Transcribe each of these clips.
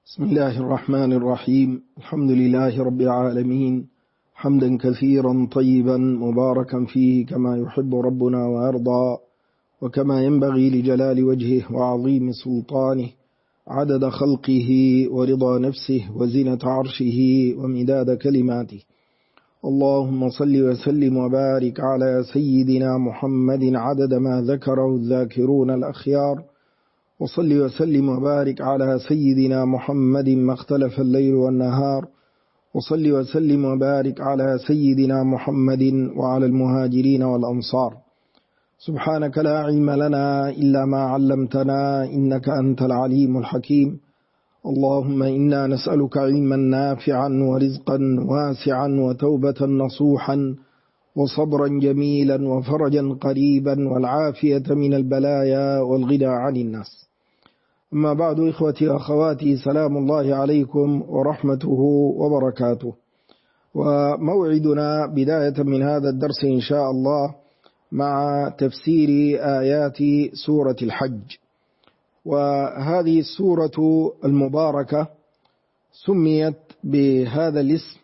بسم الله الرحمن الرحيم. الحمد لله رب العالمين، حمدا كثيرا طيبا مباركا فيه كما يحب ربنا ويرضى، وكما ينبغي لجلال وجهه وعظيم سلطانه، عدد خلقه ورضا نفسه وزنة عرشه ومداد كلماته. اللهم صل وسلم وبارك على سيدنا محمد عدد ما ذكره الذاكرون الأخيار، وصل وسلم وبارك على سيدنا محمد ما اختلف الليل والنهار، وصل وسلم وبارك على سيدنا محمد وعلى المهاجرين والأنصار. سبحانك لا علم لنا إلا ما علمتنا إنك أنت العليم الحكيم. اللهم إنا نسألك علما نافعا ورزقا واسعا وتوبة نصوحا وصبرا جميلا وفرجا قريبا والعافية من البلايا والغنى عن الناس. أما بعد، إخوتي وأخواتي، سلام الله عليكم ورحمته وبركاته. وموعدنا بداية من هذا الدرس إن شاء الله مع تفسير آيات سورة الحج. وهذه السورة المباركة سميت بهذا الاسم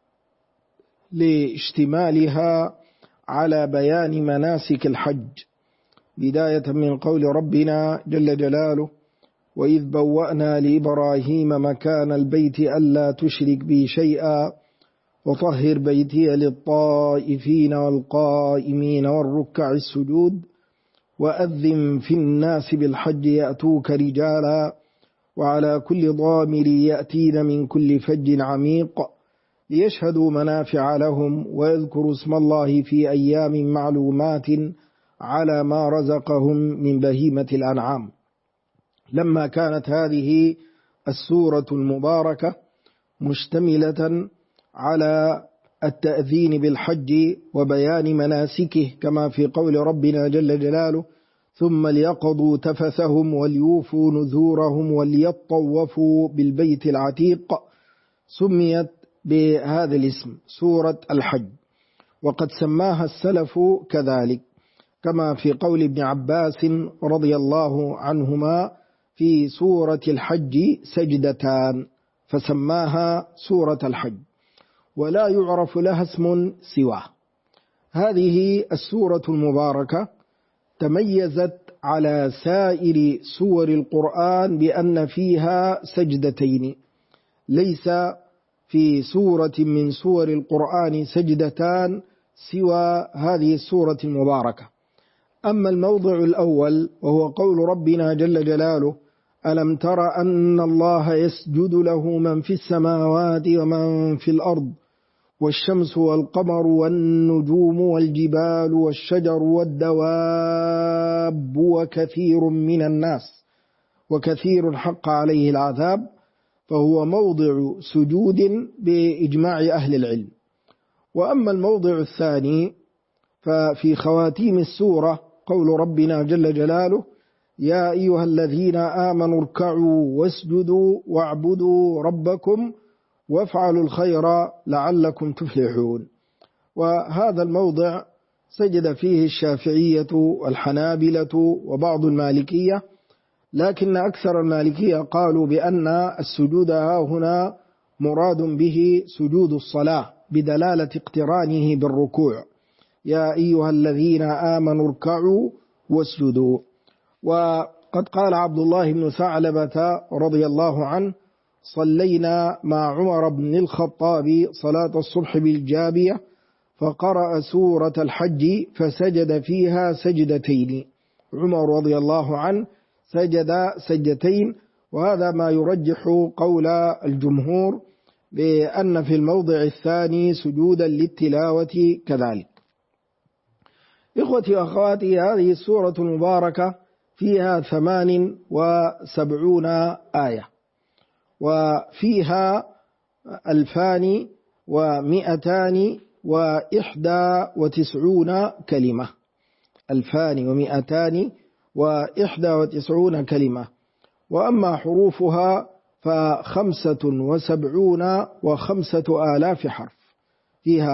لاشتمالها على بيان مناسك الحج، بداية من قول ربنا جل جلاله: وإذ بوأنا لإبراهيم مكان البيت ألا تشرك بي شيئا وطهر بيتي للطائفين والقائمين والركع السجود وأذن في الناس بالحج يأتوك رجالا وعلى كل ضامر يأتين من كل فج عميق ليشهدوا منافع لهم ويذكروا اسم الله في أيام معلومات على ما رزقهم من بهيمة الأنعام. لما كانت هذه السورة المباركة مشتملة على التأذين بالحج وبيان مناسكه كما في قول ربنا جل جلاله: ثم ليقضوا تفثهم وليوفوا نذورهم وليطوفوا بالبيت العتيق، سميت بهذا الاسم سورة الحج. وقد سماها السلف كذلك، كما في قول ابن عباس رضي الله عنهما: في سورة الحج سجدتان، فسماها سورة الحج، ولا يعرف لها اسم سواه. هذه السورة المباركة تميزت على سائر سور القرآن بأن فيها سجدتين، ليس في سورة من سور القرآن سجدتان سوى هذه السورة المباركة. أما الموضع الأول وهو قول ربنا جل جلاله: ألم تر أن الله يسجد له من في السماوات ومن في الأرض والشمس والقمر والنجوم والجبال والشجر والدواب وكثير من الناس وكثير حق عليه العذاب، فهو موضع سجود بإجماع أهل العلم. وأما الموضع الثاني ففي خواتيم السورة قول ربنا جل جلاله: يا أيها الذين آمنوا اركعوا واسجدوا واعبدوا ربكم وافعلوا الخير لعلكم تفلحون. وهذا الموضع سجد فيه الشافعية والحنابلة وبعض المالكية، لكن أكثر المالكية قالوا بأن السجود هنا مراد به سجود الصلاة بدلالة اقترانه بالركوع: يا أيها الذين آمنوا اركعوا واسجدوا. وقد قال عبد الله بن ثعلبة رضي الله عنه: صلينا مع عمر بن الخطاب صلاة الصبح بالجابية فقرأ سورة الحج فسجد فيها سجدتين. عمر رضي الله عنه سجد سجدتين، وهذا ما يرجح قول الجمهور بأن في الموضع الثاني سجودا للتلاوة كذلك. إخوتي وأخواتي، هذه السورة المباركة فيها 78 آية، وفيها 2291 كلمة. 2291 كلمة. وأما حروفها ف75,500 حرف، فيها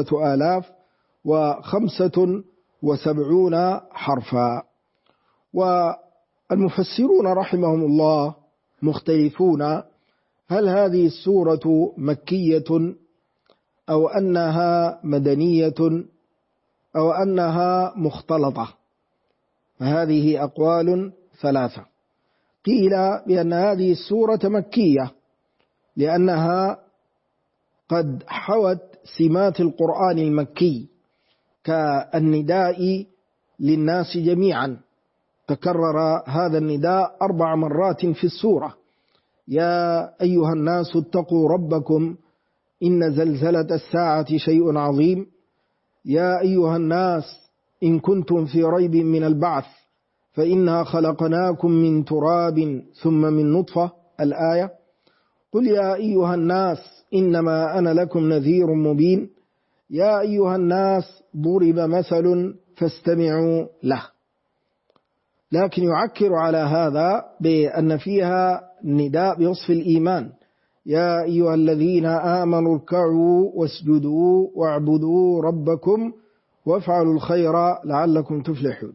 5075 حرفا. والمفسرون رحمهم الله مختلفون هل هذه السورة مكية أو أنها مدنية أو أنها مختلطة؟ هذه أقوال ثلاثة. قيل بأن هذه السورة مكية لأنها قد حوت سمات القرآن المكي كالنداء للناس جميعا، تكرر هذا النداء 4 مرات في السورة: يا أيها الناس اتقوا ربكم إن زلزلة الساعة شيء عظيم، يا أيها الناس إن كنتم في ريب من البعث فإنا خلقناكم من تراب ثم من نطفة، الآية. قل يا أيها الناس إنما أنا لكم نذير مبين، يا أيها الناس ضرب مثل فاستمعوا له. لكن يعكر على هذا بأن فيها نداء بوصف الإيمان: يا أيها الذين آمنوا اركعوا واسجدوا واعبدوا ربكم وافعلوا الخير لعلكم تفلحون.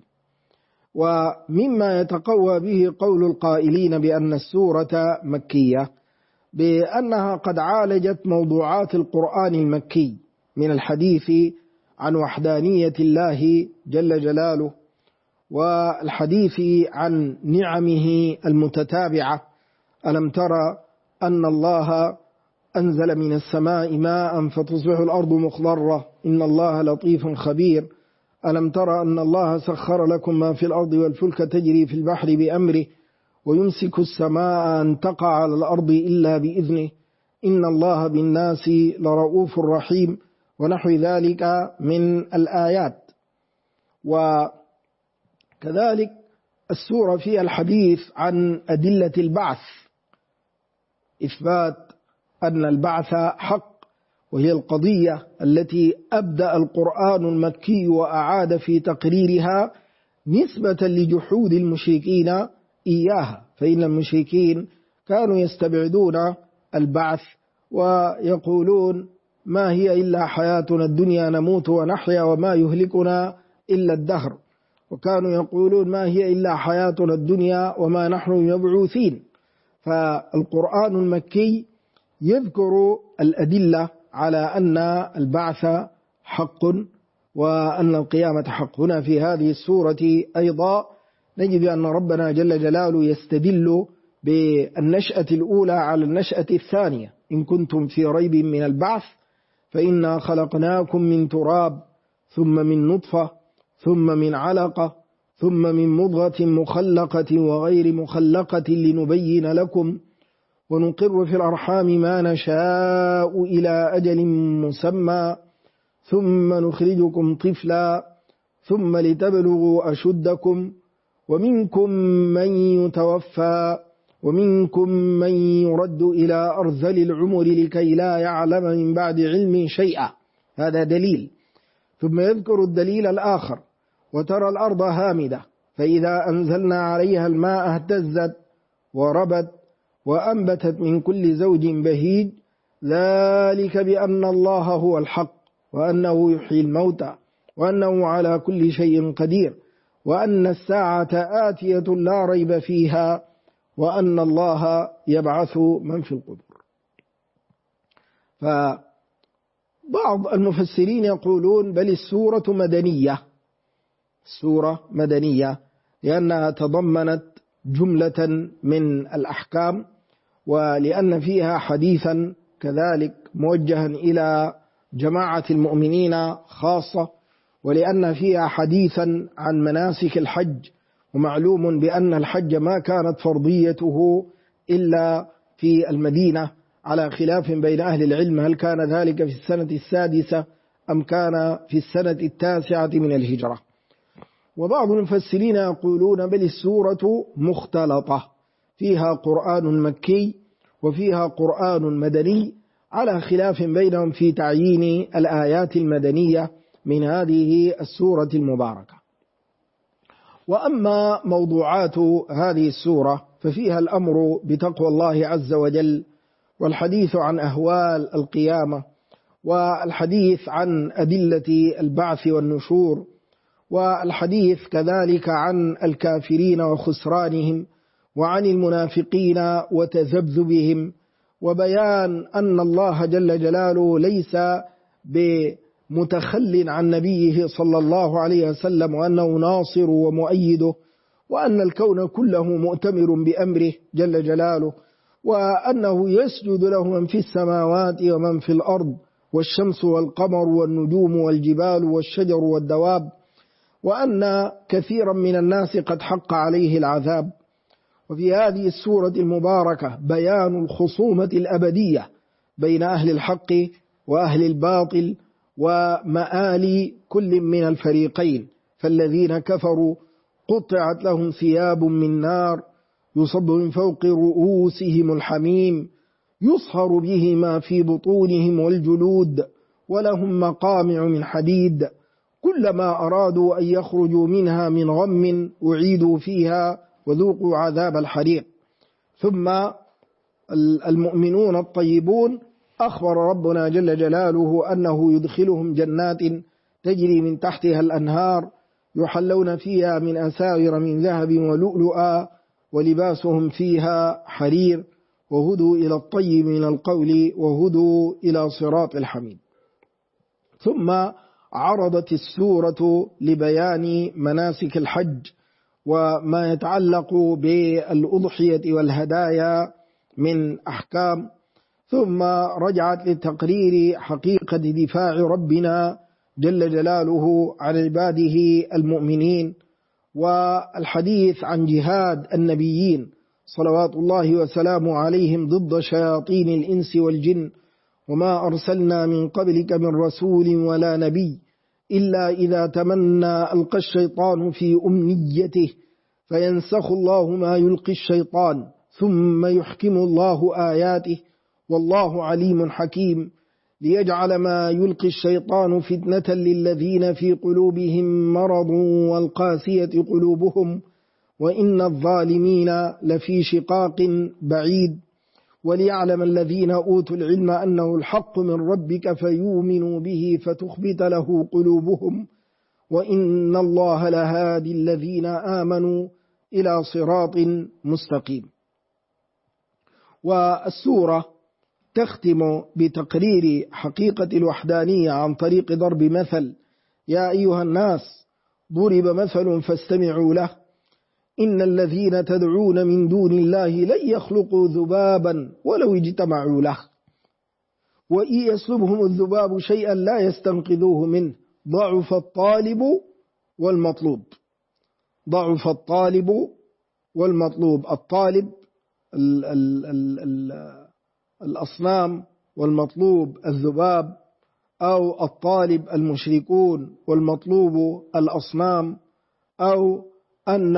ومما يتقوى به قول القائلين بأن السورة مكية بأنها قد عالجت موضوعات القرآن المكي من الحديث عن وحدانية الله جل جلاله، والحديث عن نعمه المتتابعة: ألم ترى أن الله أنزل من السماء ماء فتصبح الأرض مخضرة إن الله لطيف خبير، ألم ترى أن الله سخر لكم ما في الأرض والفلك تجري في البحر بأمره ويمسك السماء أن تقع على الأرض إلا بإذنه إن الله بالناس لرؤوف رحيم، ونحو ذلك من الآيات. وكذلك السورة فيها الحديث عن أدلة البعث، إثبات أن البعث حق، وهي القضية التي أبدأ القرآن المكي وأعاد في تقريرها نسبة لجحود المشركين إياها، فإن المشركين كانوا يستبعدون البعث ويقولون ما هي إلا حياتنا الدنيا نموت ونحيا وما يهلكنا إلا الدهر، وكانوا يقولون ما هي إلا حياتنا الدنيا وما نحن مبعوثين. فالقرآن المكي يذكر الأدلة على أن البعث حق وأن القيامة حق. هنا في هذه السورة أيضا نجد أن ربنا جل جلاله يستدل بالنشأة الأولى على النشأة الثانية: إن كنتم في ريب من البعث فإنا خلقناكم من تراب ثم من نطفة ثم من علقة ثم من مضغة مخلقة وغير مخلقة لنبين لكم ونقر في الأرحام ما نشاء إلى أجل مسمى ثم نخرجكم طفلا ثم لتبلغوا أشدكم ومنكم من يتوفى ومنكم من يرد إلى أرذل العمر لكي لا يعلم من بعد علم شيئا. هذا دليل. ثم يذكر الدليل الآخر: وترى الأرض هامدة فإذا أنزلنا عليها الماء اهتزت وربت وأنبتت من كل زوج بهيج ذلك بأن الله هو الحق وأنه يحيي الموتى وأنه على كل شيء قدير وأن الساعة آتية لا ريب فيها وأن الله يبعث من في القبور. فبعض المفسرين يقولون بل السورة مدنية، السورة مدنية لأنها تضمنت جملة من الأحكام، ولأن فيها حديثا كذلك موجها إلى جماعة المؤمنين خاصة، ولأن فيها حديثا عن مناسك الحج، ومعلوم بأن الحج ما كانت فرضيته إلا في المدينة، على خلاف بين أهل العلم هل كان ذلك في السنة السادسة أم كان في السنة التاسعة من الهجرة. وبعض المفسرين يقولون بل السورة مختلطة، فيها قرآن مكي وفيها قرآن مدني، على خلاف بينهم في تعيين الآيات المدنية من هذه السورة المباركة. وأما موضوعات هذه السورة ففيها الأمر بتقوى الله عز وجل، والحديث عن أهوال القيامة، والحديث عن أدلة البعث والنشور، والحديث كذلك عن الكافرين وخسرانهم، وعن المنافقين وتذبذبهم، وبيان أن الله جل جلاله ليس بمتخل عن نبيه صلى الله عليه وسلم، وأنه ناصر ومؤيده، وأن الكون كله مؤتمر بأمره جل جلاله، وأنه يسجد له من في السماوات ومن في الأرض، والشمس والقمر والنجوم والجبال والشجر والدواب، وأن كثيرا من الناس قد حق عليه العذاب. وفي هذه السورة المباركة بيان الخصومة الأبدية بين أهل الحق وأهل الباطل، ومآل كل من الفريقين. فالذين كفروا قطعت لهم ثياب من نار يصب من فوق رؤوسهم الحميم يصهر به ما في بطونهم والجلود، ولهم مقامع من حديد كلما أرادوا أن يخرجوا منها من غم أعيدوا فيها وذوقوا عذاب الحريق. ثم المؤمنون الطيبون أخبر ربنا جل جلاله أنه يدخلهم جنات تجري من تحتها الأنهار يحلون فيها من أساور من ذهب ولؤلؤا ولباسهم فيها حرير وهدوا إلى الطيب من القول وهدوا إلى صراط الحميد. ثم عرضت السورة لبيان مناسك الحج وما يتعلق بالأضحية والهدايا من أحكام، ثم رجعت لتقرير حقيقة دفاع ربنا جل جلاله عن عباده المؤمنين، والحديث عن جهاد النبيين صلوات الله وسلامه عليهم ضد شياطين الإنس والجن. وما أرسلنا من قبلك من رسول ولا نبي إلا إذا تمنى ألقى الشيطان في أمنيته فينسخ الله ما يلقي الشيطان ثم يحكم الله آياته والله عليم حكيم، ليجعل ما يلقي الشيطان فتنة للذين في قلوبهم مرض والقاسية قلوبهم وإن الظالمين لفي شقاق بعيد، وليعلم الذين أوتوا العلم أنه الحق من ربك فيؤمنوا به فتخبت له قلوبهم وإن الله لهادي الذين آمنوا إلى صراط مستقيم. والسورة تختم بتقرير حقيقة الوحدانية عن طريق ضرب مثل: يا أيها الناس ضرب مثل فاستمعوا له إن الذين تدعون من دون الله لن يخلقوا ذبابا ولو اجتمعوا له وإن يسلبهم الذباب شيئا لا يستنقذوه منه ضعف الطالب والمطلوب. ضعف الطالب والمطلوب، الطالب الأصنام والمطلوب الذباب، أو الطالب المشركون والمطلوب الأصنام، أو أن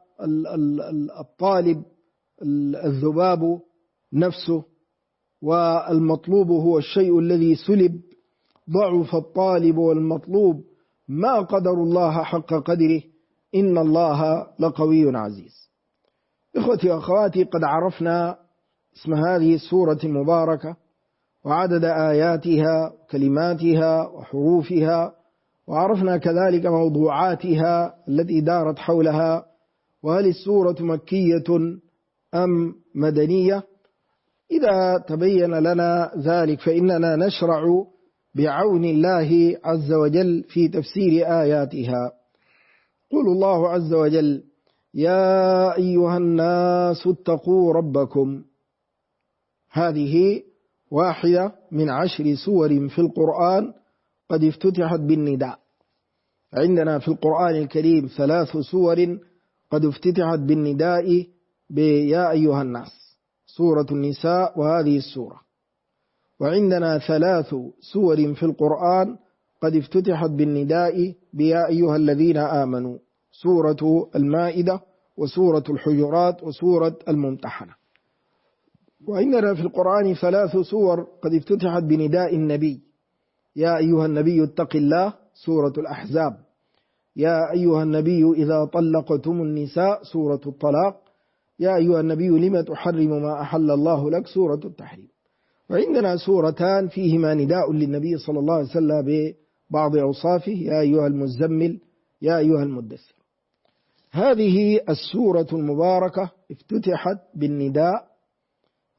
الطالب الذباب نفسه والمطلوب هو الشيء الذي سلب. ضعف الطالب والمطلوب ما قدر الله حق قدره إن الله لقوي عزيز. إخوتي وأخواتي، قد عرفنا اسم هذه السورة المباركة وعدد آياتها وكلماتها وحروفها، وعرفنا كذلك موضوعاتها التي دارت حولها، وهل السورة مكية أم مدنية. إذا تبين لنا ذلك فإننا نشرع بعون الله عز وجل في تفسير آياتها. قل الله عز وجل: يا أيها الناس اتقوا ربكم. هذه واحدة من 10 سور في القرآن قد افتتحت بالنداء. عندنا في القرآن الكريم 3 سور قد افتتحت بالنداء بيا أيها الناس: سورة النساء وهذه السورة. وعندنا 3 سور في القرآن قد افتتحت بالنداء بيا أيها الذين آمنوا: سورة المائدة وسورة الحجرات وسورة الممتحنة. وعندنا في القرآن 3 سور قد افتتحت بنداء النبي: يا أيها النبي اتق الله، سورة الأحزاب. يا أيها النبي إذا طلقتم النساء، سورة الطلاق. يا أيها النبي لم تحرم ما أحل الله لك، سورة التحريم. وعندنا سورتان فيهما نداء للنبي صلى الله عليه وسلم ببعض أوصافه: يا أيها المزمل، يا أيها المدثر. هذه السورة المباركة افتتحت بالنداء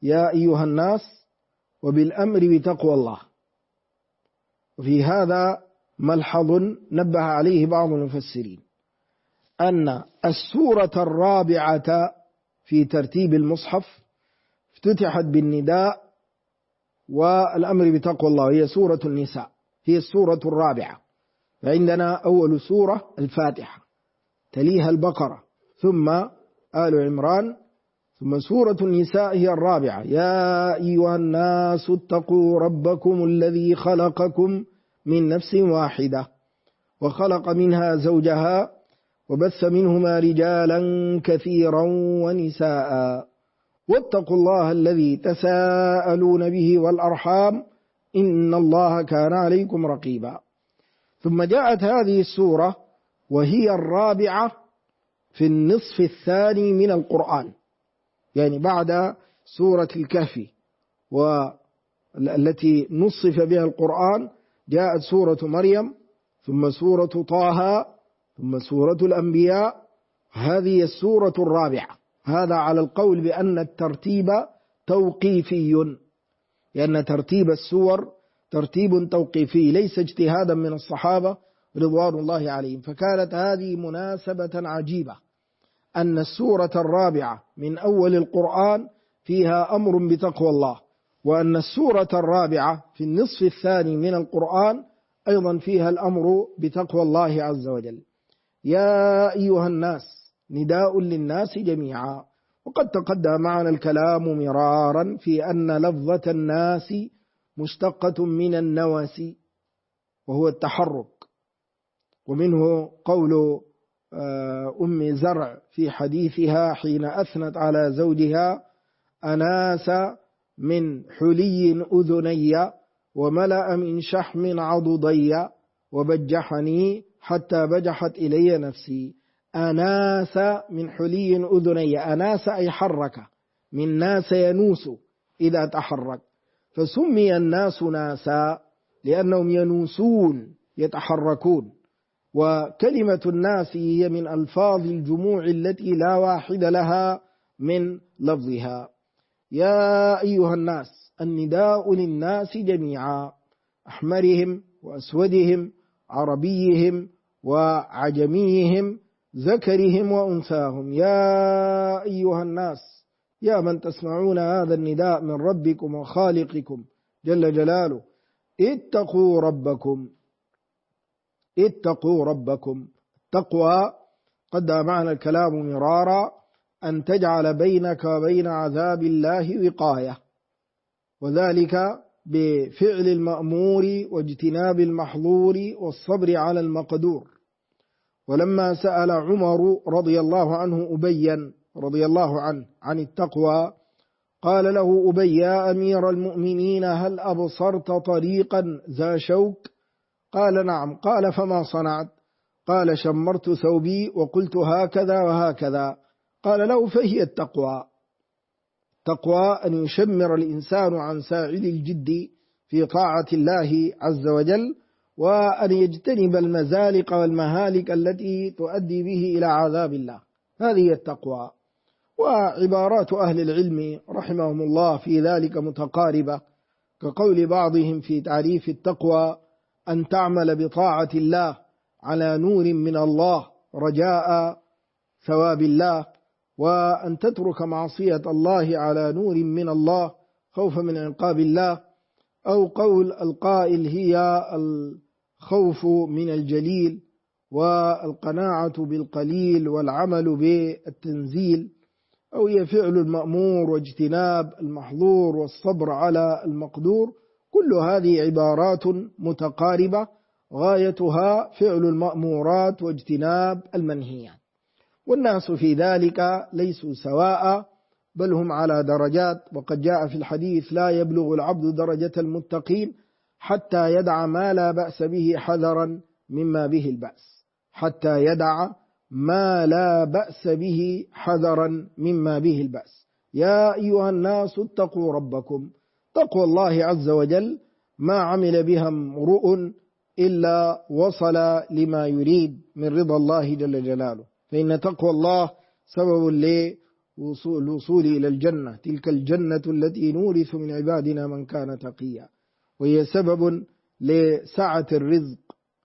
يا أيها الناس وبالأمر بتقوى الله. وفي هذا ملحظ نبه عليه بعض المفسرين، أن السورة الرابعة في ترتيب المصحف افتتحت بالنداء والأمر بتقوى الله، هي سورة النساء، هي السورة الرابعة. فعندنا أول سورة الفاتحة، تليها البقرة، ثم آل عمران، ثم سورة النساء هي الرابعة. يا أيها الناس اتقوا ربكم الذي خلقكم من نفس واحدة وخلق منها زوجها وبث منهما رجالا كثيرا ونساء واتقوا الله الذي تساءلون به والأرحام إن الله كان عليكم رقيبا. ثم جاءت هذه السورة وهي الرابعة في النصف الثاني من القرآن، يعني بعد سورة الكهف والتي نصف بها القرآن جاءت سورة مريم، ثم سورة طه، ثم سورة الأنبياء. هذه السورة الرابعة. هذا على القول بأن الترتيب توقيفي، لأن ترتيب السور ترتيب توقيفي ليس اجتهادا من الصحابة رضوان الله عليهم. فكانت هذه مناسبة عجيبة أن السورة الرابعة من أول القرآن فيها أمر بتقوى الله، وأن السورة الرابعة في النصف الثاني من القرآن أيضا فيها الأمر بتقوى الله عز وجل. يا أيها الناس نداء للناس جميعا. وقد تقدم معنا الكلام مرارا في أن لفظة الناس مشتقة من النوس وهو التحرك، ومنه قول أم زرع في حديثها حين أثنت على زوجها: أناس من حلي أذني وملأ من شحم عضدي وبجحني حتى بجحت إلي نفسي. أناس من حلي أذني، أناس أي حرك، من ناس ينوس إذا تحرك، فسمي الناس ناسا لأنهم ينوسون يتحركون. وكلمة الناس هي من ألفاظ الجموع التي لا واحد لها من لفظها. يا أيها الناس، النداء للناس جميعا، أحمرهم وأسودهم، عربيهم وعجميهم، ذكرهم وأنثاهم. يا أيها الناس، يا من تسمعون هذا النداء من ربكم وخالقكم جل جلاله، اتقوا ربكم. اتقوا ربكم. تقوى قد معنى الكلام مرارا أن تجعل بينك وبين عذاب الله وقاية، وذلك بفعل المأمور واجتناب المحظور والصبر على المقدور. ولما سأل عمر رضي الله عنه أبيا رضي الله عنه عن التقوى قال له أبي: يا أمير المؤمنين، هل أبصرت طريقا ذا شوك؟ قال: نعم. قال: فما صنعت؟ قال: شمرت ثوبي وقلت هكذا وهكذا. قال له: فهي التقوى. تقوى أن يشمر الإنسان عن ساعد الجد في طاعة الله عز وجل، وأن يجتنب المزالق والمهالك التي تؤدي به إلى عذاب الله. هذه التقوى. وعبارات أهل العلم رحمهم الله في ذلك متقاربة، كقول بعضهم في تعريف التقوى: أن تعمل بطاعة الله على نور من الله رجاء ثواب الله، وأن تترك معصية الله على نور من الله خوفا من عقاب الله. أو قول القائل: هي الخوف من الجليل والقناعة بالقليل والعمل بالتنزيل. أو هي فعل المأمور واجتناب المحظور والصبر على المقدور. كل هذه عبارات متقاربة غايتها فعل المأمورات واجتناب المنهيات. والناس في ذلك ليسوا سواء، بل هم على درجات. وقد جاء في الحديث: لا يبلغ العبد درجة المتقين حتى يدع ما لا بأس به حذرا مما به البأس. حتى يدع ما لا بأس به حذرا مما به البأس. يا أيها الناس اتقوا ربكم. تقوى الله عز وجل ما عمل بها امرؤ إلا وصل لما يريد من رضا الله جل جلاله، فإن تقوى الله سبب الوصول إلى الجنة. تلك الجنة التي نورث من عبادنا من كان تقيا، وهي سبب لسعة الرزق،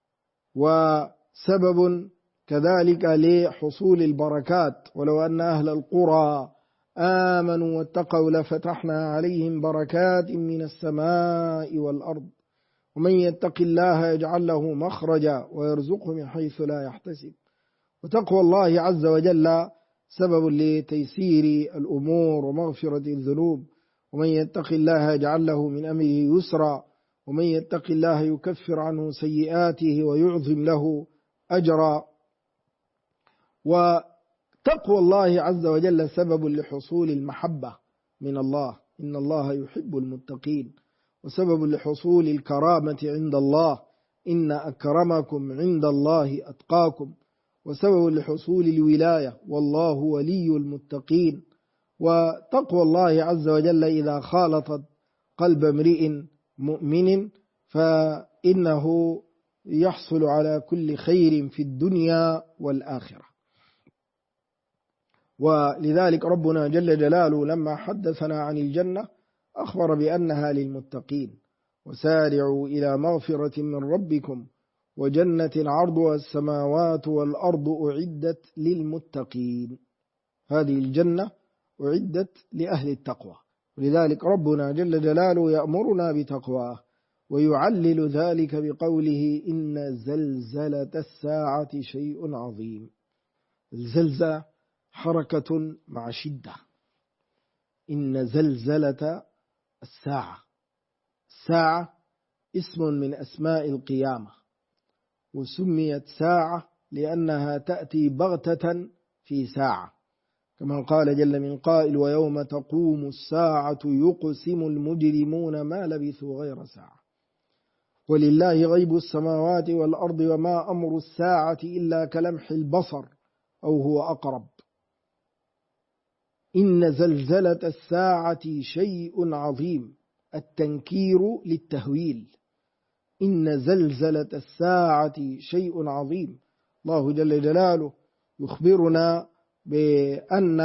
وسبب كذلك لحصول البركات. ولو أن أهل القرى آمنوا واتقوا لفتحنا عليهم بركات من السماء والأرض، ومن يتق الله يجعل له مخرجا ويرزقه من حيث لا يحتسب. وتقوى الله عز وجل سبب لتيسير الأمور ومغفرة الذنوب. ومن يتق الله يجعل له من أمره يسرا، ومن يتق الله يكفر عنه سيئاته ويعظم له أجرا. وتقوى الله عز وجل سبب لحصول المحبة من الله، إن الله يحب المتقين، وسبب لحصول الكرامة عند الله، إن أكرمكم عند الله أتقاكم، وسبب لحصول الولاية، والله ولي المتقين. وتقوى الله عز وجل إذا خالطت قلب امرئ مؤمن فإنه يحصل على كل خير في الدنيا والآخرة. ولذلك ربنا جل جلاله لما حدثنا عن الجنة أخبر بأنها للمتقين: وسارعوا إلى مغفرة من ربكم وجنة عرضها السماوات والأرض أعدت للمتقين. هذه الجنة أعدت لأهل التقوى، ولذلك ربنا جل جلاله يأمرنا بتقواه، ويعلل ذلك بقوله: إن زلزلة الساعة شيء عظيم. الزلزلة حركة مع شدة. إن زلزلة الساعة، الساعة اسم من أسماء القيامة، وسميت ساعة لأنها تأتي بغتة في ساعة، كما قال جل من قائل: ويوم تقوم الساعة يقسم المجرمون ما لبثوا غير ساعة. ولله غيب السماوات والأرض وما أمر الساعة إلا كلمح البصر أو هو أقرب. إن زلزلة الساعة شيء عظيم، التنكير للتهويل. إن زلزلة الساعة شيء عظيم. الله جل جلاله يخبرنا بأن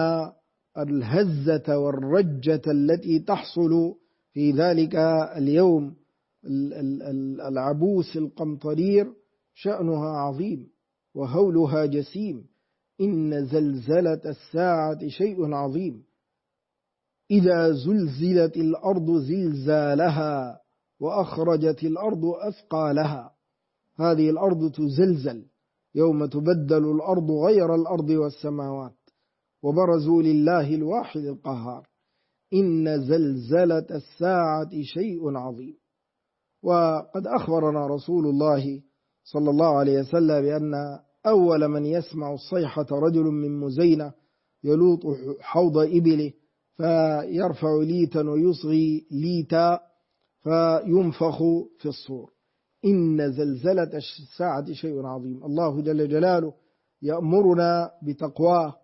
الهزة والرجة التي تحصل في ذلك اليوم العبوس القمطرير شأنها عظيم وهولها جسيم. إن زلزلة الساعة شيء عظيم. إذا زلزلت الأرض زلزالها وأخرجت الأرض أثقالها. هذه الأرض تزلزل يوم تبدل الأرض غير الأرض والسماوات، وبرزوا لله الواحد القهار. إن زلزلة الساعة شيء عظيم. وقد أخبرنا رسول الله صلى الله عليه وسلم بأن أول من يسمع الصيحة رجل من مزينة يلوط حوض إبله فيرفع ليتا ويصغي ليتا فينفخ في الصور. إن زلزلة الساعة شيء عظيم. الله جل جلاله يأمرنا بتقواه،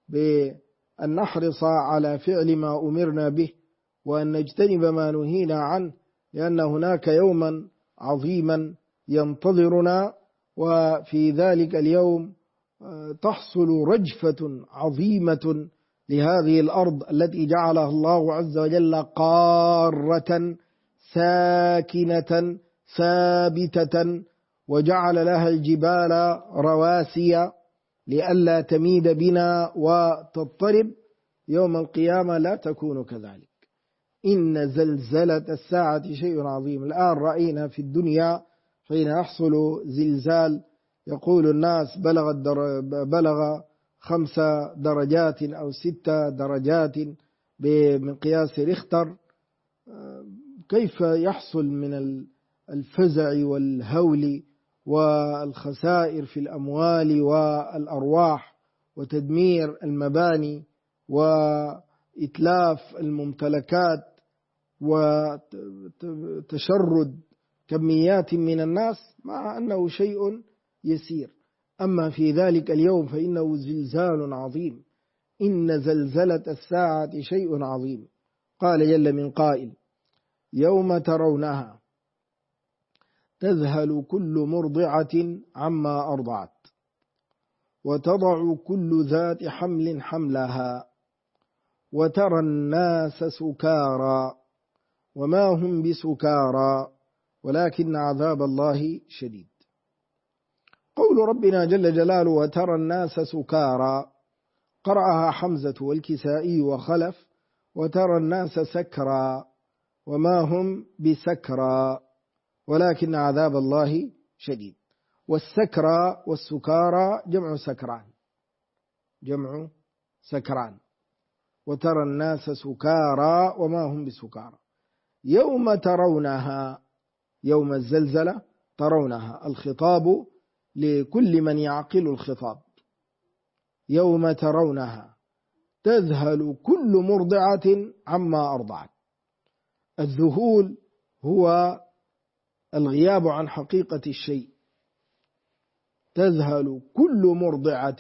بأن نحرص على فعل ما أمرنا به، وأن نجتنب ما نهينا عنه، لأن هناك يوما عظيما ينتظرنا، وفي ذلك اليوم تحصل رجفة عظيمة لهذه الأرض التي جعلها الله عز وجل قارة ساكنة ثابتة، وجعل لها الجبال رواسي لئلا تميد بنا وتضطرب. يوم القيامة لا تكون كذلك. إن زلزلة الساعة شيء عظيم. الآن رأينا في الدنيا حين يحصل زلزال يقول الناس بلغ 5 درجات أو 6 درجات بمقياس ريختر. كيف يحصل من الفزع والهول والخسائر في الأموال والأرواح وتدمير المباني وإتلاف الممتلكات وتشرد كميات من الناس، مع أنه شيء يسير. أما في ذلك اليوم فإنه زلزال عظيم. إن زلزلة الساعة شيء عظيم. قال جل من قائل: يوم ترونها تذهل كل مرضعة عما أرضعت وتضع كل ذات حمل حملها وترى الناس سكارى وما هم بسكارى ولكن عذاب الله شديد. قول ربنا جل جلاله وترى الناس سكارى قرأها حمزة والكسائي وخلف وترى الناس سكرى وما هم بسكرى ولكن عذاب الله شديد. والسكرى والسكارى جمع سكران. وترى الناس سكارى وما هم بسكارى يوم ترونها، يوم الزلزلة ترونها، الخطاب لكل من يعقل الخطاب. يوم ترونها تذهل كل مرضعة عما أرضعت. الذهول هو الغياب عن حقيقة الشيء. تذهل كل مرضعة.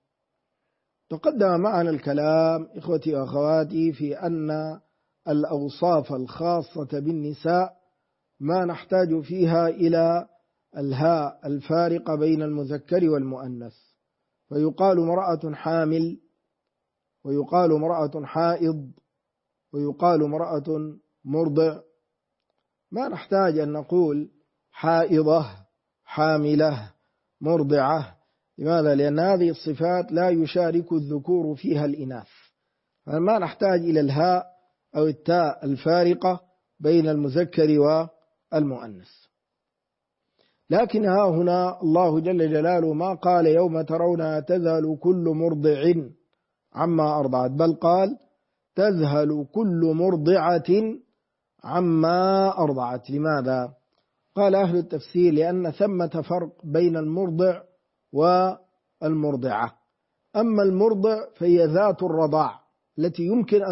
تقدم معنا الكلام إخوتي وأخواتي في أن الأوصاف الخاصة بالنساء ما نحتاج فيها إلى الهاء الفارقة بين المذكر والمؤنث، فيقال امرأة حامل، ويقال امرأة حائض، ويقال امرأة مرضع. ما نحتاج أن نقول حائضة، حاملة، مرضعة. لماذا؟ لأن هذه الصفات لا يشارك الذكور فيها الإناث، فما نحتاج إلى الهاء أو التاء الفارقة بين المذكر والمؤنث. لكن ها هنا الله جل جلاله ما قال يوم ترونها تذهل كل مرضع عما أرضعت، بل قال تذهل كل مرضعة عما أرضعت. لماذا؟ قال أهل التفسير لأن ثمة فرق بين المرضع والمرضعة. أما المرضع فهي ذات الرضاع التي يمكن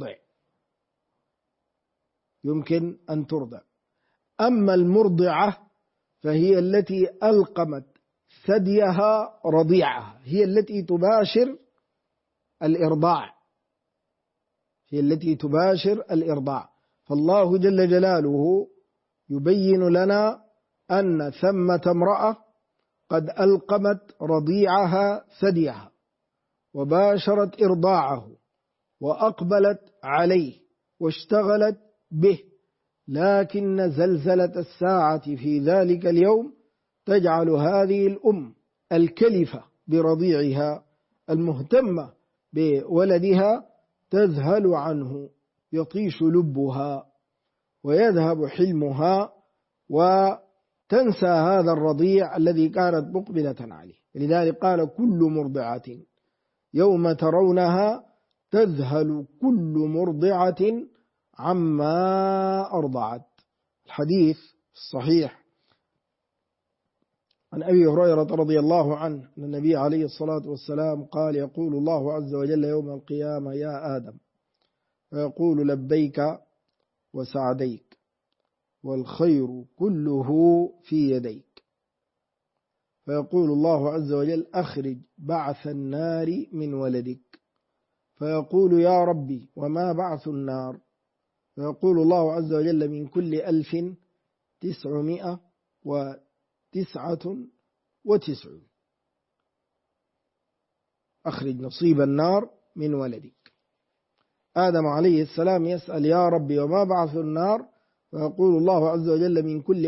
أن ترضع، أما المرضعة فهي التي ألقمت ثديها رضيعها، هي التي تباشر الإرضاع. فالله جل جلاله يبين لنا أن ثمة امرأة قد ألقمت رضيعها ثديها وباشرت إرضاعه وأقبلت عليه واشتغلت به، لكن زلزلة الساعة في ذلك اليوم تجعل هذه الأم الكلفة برضيعها المهتمة بولدها تذهل عنه، يطيش لبها ويذهب حلمها وتنسى هذا الرضيع الذي كانت مقبلة عليه. لذلك قال كل مرضعة يوم ترونها تذهل كل مرضعة عما أرضعت. الحديث الصحيح عن أبي هريرة رضي الله عنه أن النبي عليه الصلاة والسلام قال يقول الله عز وجل يوم القيامة يا آدم، فيقول لبيك وسعديك والخير كله في يديك، فيقول الله عز وجل أخرج بعث النار من ولدك، فيقول يا ربي وما بعث النار، فيقول الله عز وجل من كل 1999 أخرج نصيب النار من ولدك. آدم عليه السلام يسأل يا ربي وما بعث النار، فيقول الله عز وجل من كل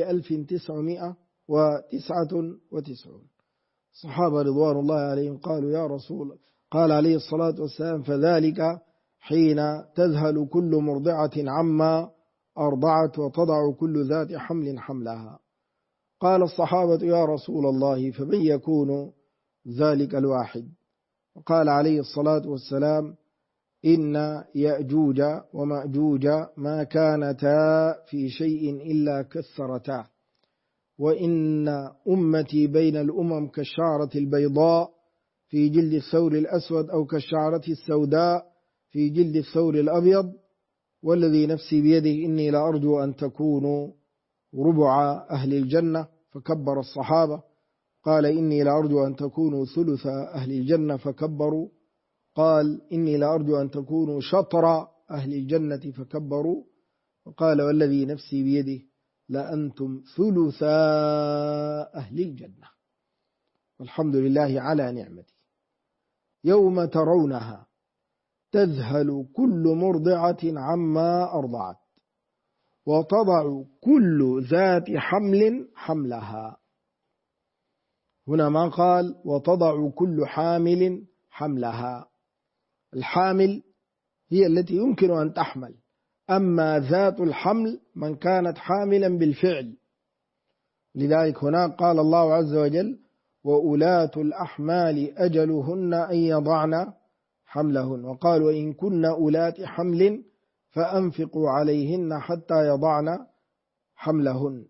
1999. الصحابة رضوان الله عليهم قالوا يا رسول، قال عليه الصلاة والسلام فذلك حين تذهل كل مرضعة عما أرضعت وتضع كل ذات حمل حملها. قال الصحابة يا رسول الله فمن يكون ذلك الواحد؟ وقال عليه الصلاة والسلام إن يأجوج ومأجوج ما كانتا في شيء إلا كثرتا، وإن أمتي بين الأمم كالشعرة البيضاء في جلد الثور الأسود أو كالشعرة السوداء في جلد الثور الأبيض، والذي نفسي بيده إني لأرجو أن تكونوا ربع أهل الجنة، فكبر الصحابة. قال إني لأرجو أن تكونوا ثلث أهل الجنة، فكبروا. قال إني لأرجو أن تكونوا شطر أهل الجنة، فكبروا. وقال والذي نفسي بيده لأنتم ثلث أهل الجنة. والحمد لله على نعمتي. يوم ترونها تذهل كل مرضعة عما أرضعت وتضع كل ذات حمل حملها. هنا ما قال وتضع كل حامل حملها. الحامل هي التي يمكن أن تحمل، أما ذات الحمل من كانت حاملا بالفعل. لذلك هنا قال الله عز وجل وأولاة الأحمال أجلهن أن يضعن حملهن، وقال وإن كن أولاة حمل فأنفقوا عليهن حتى يضعن حملهن.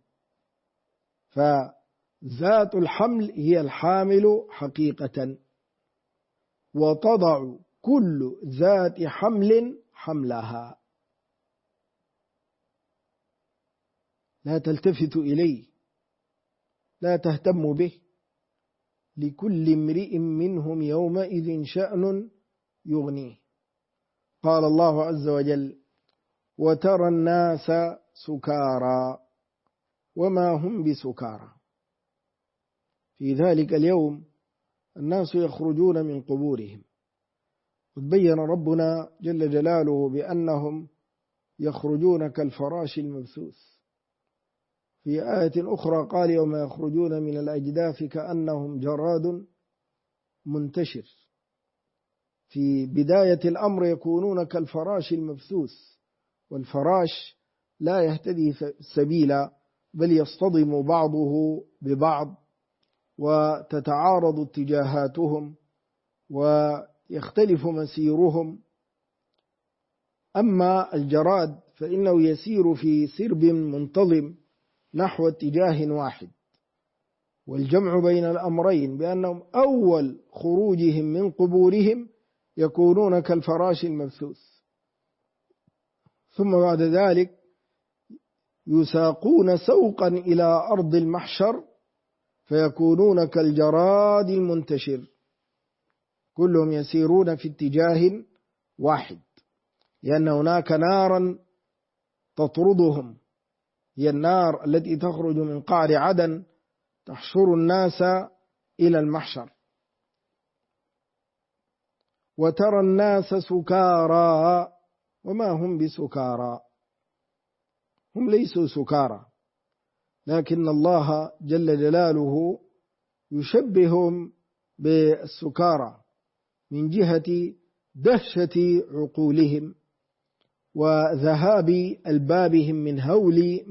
فذات الحمل هي الحامل حقيقة. وتضع كل ذات حمل حملها، لا تلتفت إليه، لا تهتم به، لكل امرئ منهم يومئذ شأن يغنيه. قال الله عز وجل وترى الناس سكارى وما هم بسكارى. في ذلك اليوم الناس يخرجون من قبورهم، قد بين ربنا جل جلاله بأنهم يخرجون كالفراش المبثوث. في آية أخرى قال يوم يخرجون من الأجداث كأنهم جراد منتشر. في بداية الأمر يكونون كالفراش المبثوث، والفراش لا يهتدي سبيلا بل يصطدم بعضه ببعض وتتعارض اتجاهاتهم ويختلف مسيرهم. أما الجراد فإنه يسير في سرب منتظم نحو اتجاه واحد. والجمع بين الأمرين بأنهم أول خروجهم من قبورهم يكونون كالفراش المبثوث، ثم بعد ذلك يساقون سوقا إلى أرض المحشر فيكونون كالجراد المنتشر، كلهم يسيرون في اتجاه واحد، لأن هناك نارا تطردهم، هي النار التي تخرج من قعر عدن تحشر الناس إلى المحشر. وترى الناس سكارى وما هم بسكارى، هم ليسوا سكارى، لكن الله جل جلاله يشبههم بالسكارى من جهة دهشة عقولهم وذهاب ألبابهم من هول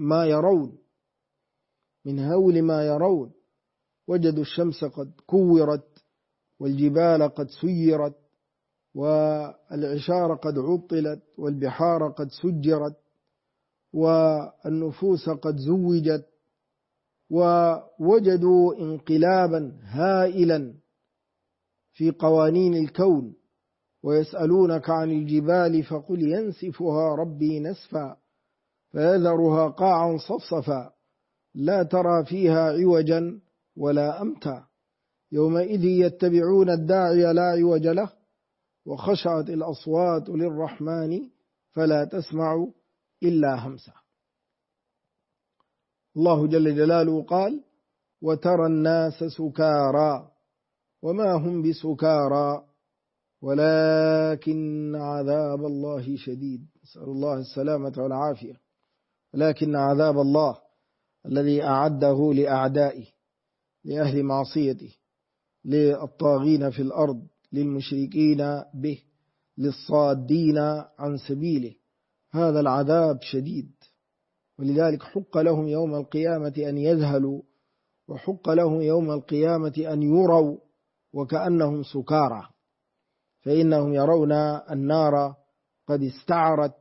ما يرون. وجدوا الشمس قد كورت والجبال قد سيرت والعشار قد عطلت والبحار قد سجرت والنفوس قد زوجت، ووجدوا انقلابا هائلا في قوانين الكون. ويسألونك عن الجبال فقل ينسفها ربي نسفا فيذرها قاعا صفصفا لا ترى فيها عوجا ولا أمتا يومئذ يتبعون الداعي لا عوج له وخشعت الأصوات للرحمن فلا تسمع إلا همسا. الله جل جلاله قال وترى الناس سكارى وما هم بسكارى ولكن عذاب الله شديد. نسأل الله السلامة والعافية. ولكن عذاب الله الذي أعده لأعدائه، لأهل معصيته، للطاغين في الأرض، للمشركين به، للصادين عن سبيله، هذا العذاب شديد. ولذلك حق لهم يوم القيامة أن يذهلوا، وحق لهم يوم القيامة أن يروا وكأنهم سكارى، فإنهم يرون النار قد استعرت،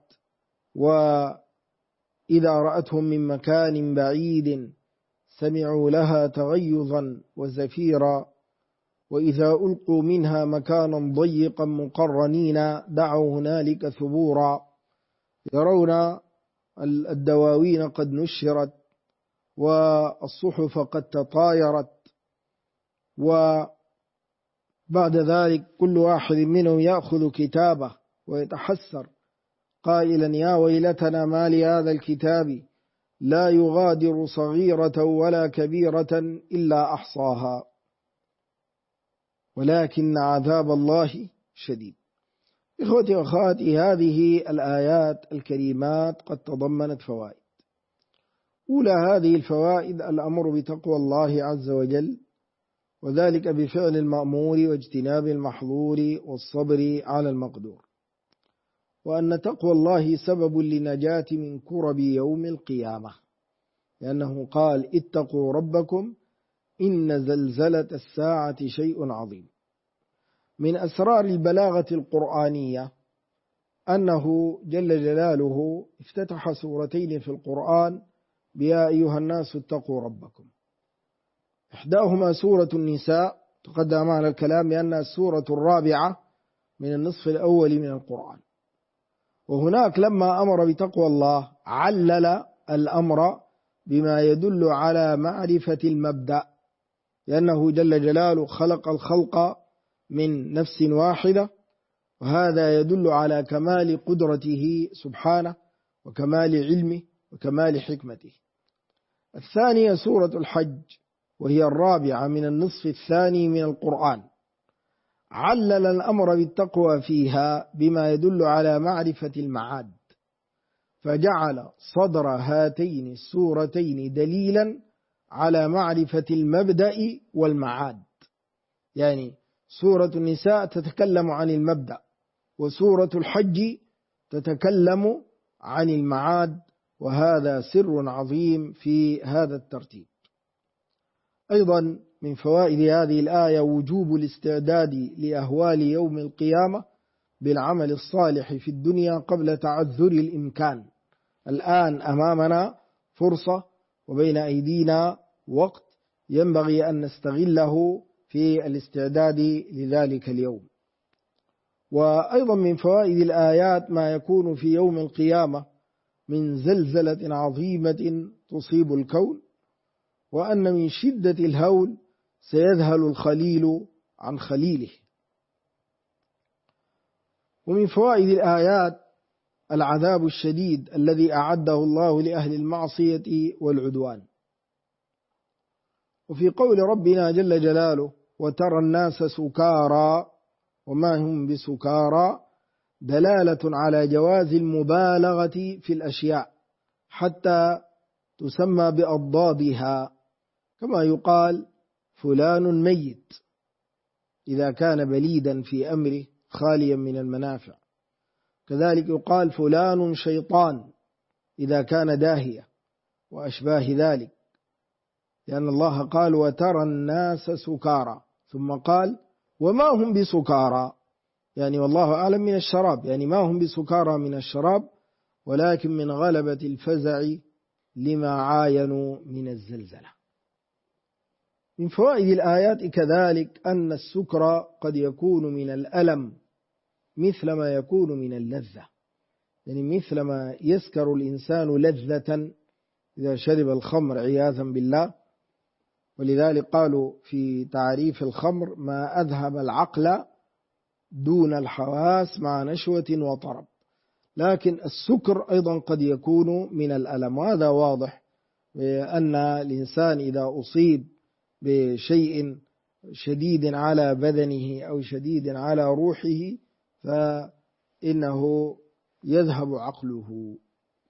وإذا رأتهم من مكان بعيد سمعوا لها تغيظا وزفيرا، وإذا ألقوا منها مكانا ضيقا مقرنين دعوا هنالك ثبورا. يرون الدواوين قد نشرت والصحف قد تطايرت، وبعد ذلك كل واحد منهم يأخذ كتابه ويتحسر قائلا يا ويلتنا ما لهذا الكتاب لا يغادر صغيرة ولا كبيرة إلا أحصاها ولكن عذاب الله شديد. إخوتي وأخواتي، هذه الآيات الكريمات قد تضمنت فوائد. أولى هذه الفوائد الأمر بتقوى الله عز وجل، وذلك بفعل المأمور واجتناب المحظور والصبر على المقدور، وأن تقوى الله سبب للنجاة من كرب يوم القيامة، لأنه قال: اتقوا ربكم إن زلزلة الساعة شيء عظيم. من أسرار البلاغة القرآنية أنه جل جلاله افتتح سورتين في القرآن بيا أيها الناس اتقوا ربكم. إحداهما سورة النساء، تقدم معنا الكلام بأنها السورة الرابعة من النصف الأول من القرآن. وهناك لما أمر بتقوى الله علل الأمر بما يدل على معرفة المبدأ، لأنه جل جلاله خلق الخلق من نفس واحدة، وهذا يدل على كمال قدرته سبحانه وكمال علمه وكمال حكمته. الثانية سورة الحج، وهي الرابعة من النصف الثاني من القرآن، علل الأمر بالتقوى فيها بما يدل على معرفة المعاد، فجعل صدر هاتين السورتين دليلا على معرفة المبدأ والمعاد. يعني سورة النساء تتكلم عن المبدأ، وسورة الحج تتكلم عن المعاد، وهذا سر عظيم في هذا الترتيب. أيضا من فوائد هذه الآية وجوب الاستعداد لأهوال يوم القيامة بالعمل الصالح في الدنيا قبل تعذر الإمكان. الآن أمامنا فرصة وبين أيدينا وقت ينبغي أن نستغله في الاستعداد لذلك اليوم. وأيضا من فوائد الآيات ما يكون في يوم القيامة من زلزلة عظيمة تصيب الكون، وأن من شدة الهول سيذهل الخليل عن خليله. ومن فوائد الآيات العذاب الشديد الذي أعده الله لأهل المعصية والعدوان. وفي قول ربنا جل جلاله: وترى الناس سكارى وما هم بسكارى، دلالة على جواز المبالغة في الأشياء حتى تسمى بأضدادها، كما يقال فلان ميت إذا كان بليدا في أمره خاليا من المنافع، كذلك يقال فلان شيطان إذا كان داهية وأشباه ذلك، لأن الله قال: وترى الناس سكارى، ثم قال: وما هم بسكارى، يعني والله أعلم من الشراب، يعني ما هم بسكارى من الشراب، ولكن من غلبة الفزع لما عاينوا من الزلزلة. من فوائد الآيات كذلك أن السكر قد يكون من الألم مثل ما يكون من اللذة، يعني مثل ما يسكر الإنسان لذة إذا شرب الخمر عياذا بالله. ولذلك قالوا في تعريف الخمر: ما أذهب العقل دون الحواس مع نشوة وطرب. لكن السكر أيضا قد يكون من الألم، وهذا واضح أن الإنسان إذا أصيب بشيء شديد على بدنه أو شديد على روحه فإنه يذهب عقله.